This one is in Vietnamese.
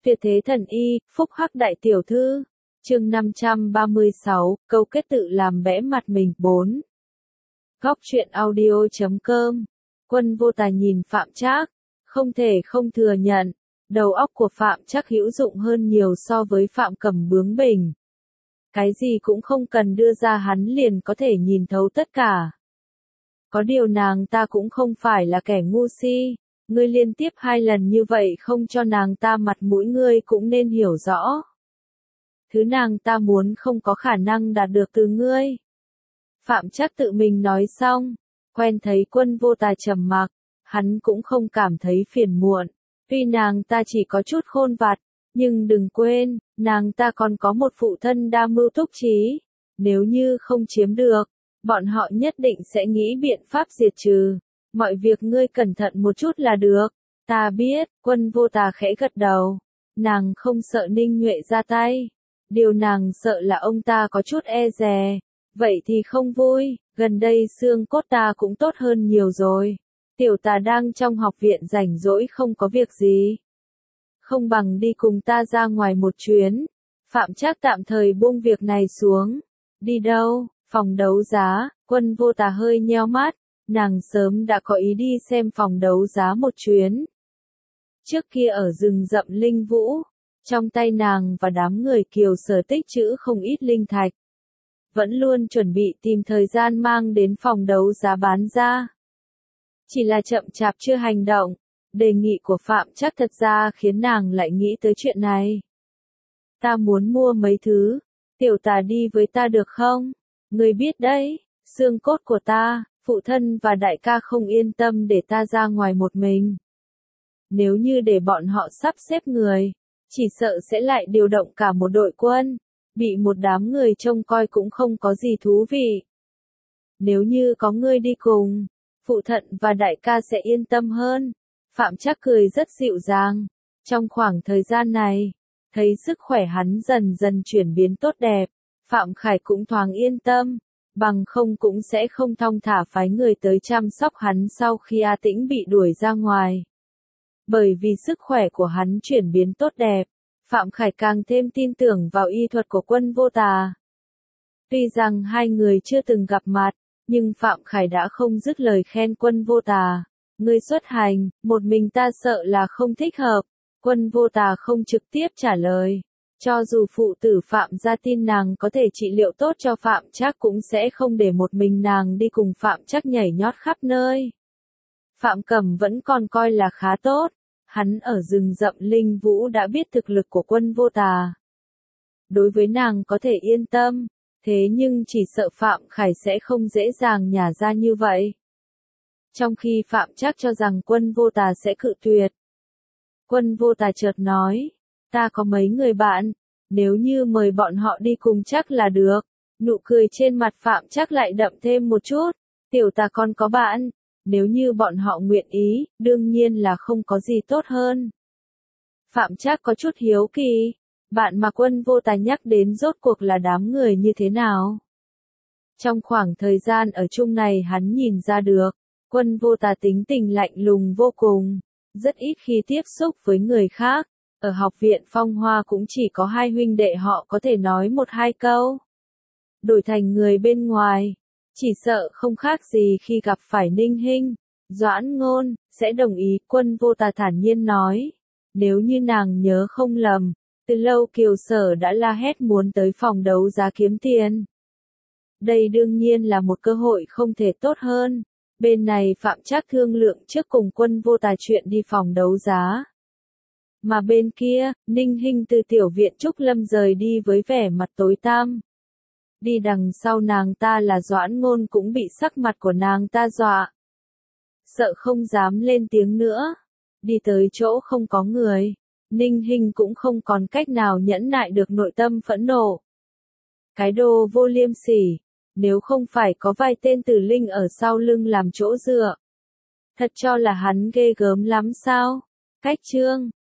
Tuyệt thế thần y, phúc hắc đại tiểu thư. Chương 536, câu kết tự làm bẽ mặt mình. 4. Góc truyện audio.com. Quân Vô Tà nhìn Phạm Trác, không thể không thừa nhận, đầu óc của Phạm Trác hữu dụng hơn nhiều so với Phạm Cẩm bướng bỉnh. Cái gì cũng không cần đưa ra hắn liền có thể nhìn thấu tất cả. Có điều nàng ta cũng không phải là kẻ ngu si, ngươi liên tiếp 2 lần như vậy không cho nàng ta mặt mũi, ngươi cũng nên hiểu rõ. Thứ nàng ta muốn không có khả năng đạt được từ ngươi. Phạm Trác tự mình nói xong, quen thấy Quân Vô Tà trầm mặc, hắn cũng không cảm thấy phiền muộn. Tuy nàng ta chỉ có chút khôn vặt, nhưng đừng quên, nàng ta còn có một phụ thân đa mưu túc trí. Nếu như không chiếm được, bọn họ nhất định sẽ nghĩ biện pháp diệt trừ. Mọi việc ngươi cẩn thận một chút là được. Ta biết. Quân Vô Tà khẽ gật đầu. Nàng không sợ Ninh Nhuệ ra tay. Điều nàng sợ là ông ta có chút e dè. Vậy thì không vui, gần đây xương cốt ta cũng tốt hơn nhiều rồi. Tiểu Tà đang trong học viện rảnh rỗi không có việc gì. Không bằng đi cùng ta ra ngoài một chuyến. Phạm Trác tạm thời buông việc này xuống. Đi đâu? Phòng đấu giá. Quân Vô Tà hơi nheo mắt. Nàng sớm đã có ý đi xem phòng đấu giá một chuyến. Trước kia ở rừng rậm Linh Vũ, trong tay nàng và đám người Kiều Sở tích trữ không ít linh thạch. Vẫn luôn chuẩn bị tìm thời gian mang đến phòng đấu giá bán ra. Chỉ là chậm chạp chưa hành động. Đề nghị của Phạm Trác thật ra khiến nàng lại nghĩ tới chuyện này. Ta muốn mua mấy thứ. Tiểu Tà đi với ta được không? Ngươi biết đấy, xương cốt của ta, phụ thân và đại ca không yên tâm để ta ra ngoài một mình. Nếu như để bọn họ sắp xếp người, chỉ sợ sẽ lại điều động cả một đội quân. Bị một đám người trông coi cũng không có gì thú vị. Nếu như có ngươi đi cùng, phụ thân và đại ca sẽ yên tâm hơn. Phạm Trác cười rất dịu dàng. Trong khoảng thời gian này, thấy sức khỏe hắn dần dần chuyển biến tốt đẹp, Phạm Khải cũng thoáng yên tâm, bằng không cũng sẽ không thong thả phái người tới chăm sóc hắn sau khi A Tĩnh bị đuổi ra ngoài. Bởi vì sức khỏe của hắn chuyển biến tốt đẹp, Phạm Khải càng thêm tin tưởng vào y thuật của Quân Vô Tà. Tuy rằng hai người chưa từng gặp mặt, nhưng Phạm Khải đã không dứt lời khen Quân Vô Tà. Ngươi xuất hành, một mình ta sợ là không thích hợp. Quân Vô Tà không trực tiếp trả lời. Cho dù phụ tử Phạm gia tin nàng có thể trị liệu tốt cho Phạm Trác cũng sẽ không để một mình nàng đi cùng Phạm Trác nhảy nhót khắp nơi. Phạm Cẩm vẫn còn coi là khá tốt. Hắn ở rừng rậm Linh Vũ đã biết thực lực của Quân Vô Tà. Đối với nàng có thể yên tâm, thế nhưng chỉ sợ Phạm Khải sẽ không dễ dàng nhả ra như vậy. Trong khi Phạm Trác cho rằng Quân Vô Tà sẽ cự tuyệt. Quân Vô Tà chợt nói, ta có mấy người bạn, nếu như mời bọn họ đi cùng chắc là được. Nụ cười trên mặt Phạm Trác lại đậm thêm một chút. Tiểu Tà còn có bạn, nếu như bọn họ nguyện ý, đương nhiên là không có gì tốt hơn. Phạm Trác có chút hiếu kỳ, bạn mà Quân Vô Tà nhắc đến rốt cuộc là đám người như thế nào? Trong khoảng thời gian ở chung này hắn nhìn ra được, Quân Vô Tà tính tình lạnh lùng vô cùng, rất ít khi tiếp xúc với người khác. Ở học viện Phong Hoa cũng chỉ có 2 huynh đệ họ có thể nói 1-2 câu. Đổi thành người bên ngoài, chỉ sợ không khác gì khi gặp phải Ninh Hinh, Doãn Ngôn, sẽ đồng ý. Quân Vô Tà thản nhiên nói, nếu như nàng nhớ không lầm, từ lâu Kiều Sở đã la hét muốn tới phòng đấu giá kiếm tiền. Đây đương nhiên là một cơ hội không thể tốt hơn. Bên này Phạm Trác thương lượng trước cùng Quân Vô Tà chuyện đi phòng đấu giá. Mà bên kia, Ninh Hinh từ tiểu viện Trúc Lâm rời đi với vẻ mặt tối tăm. Đi đằng sau nàng ta là Doãn Ngôn cũng bị sắc mặt của nàng ta dọa. Sợ không dám lên tiếng nữa. Đi tới chỗ không có người, Ninh Hinh cũng không còn cách nào nhẫn nại được nội tâm phẫn nộ. Cái đồ vô liêm sỉ, nếu không phải có vài tên tử linh ở sau lưng làm chỗ dựa. Thật cho là hắn ghê gớm lắm sao? Cách chương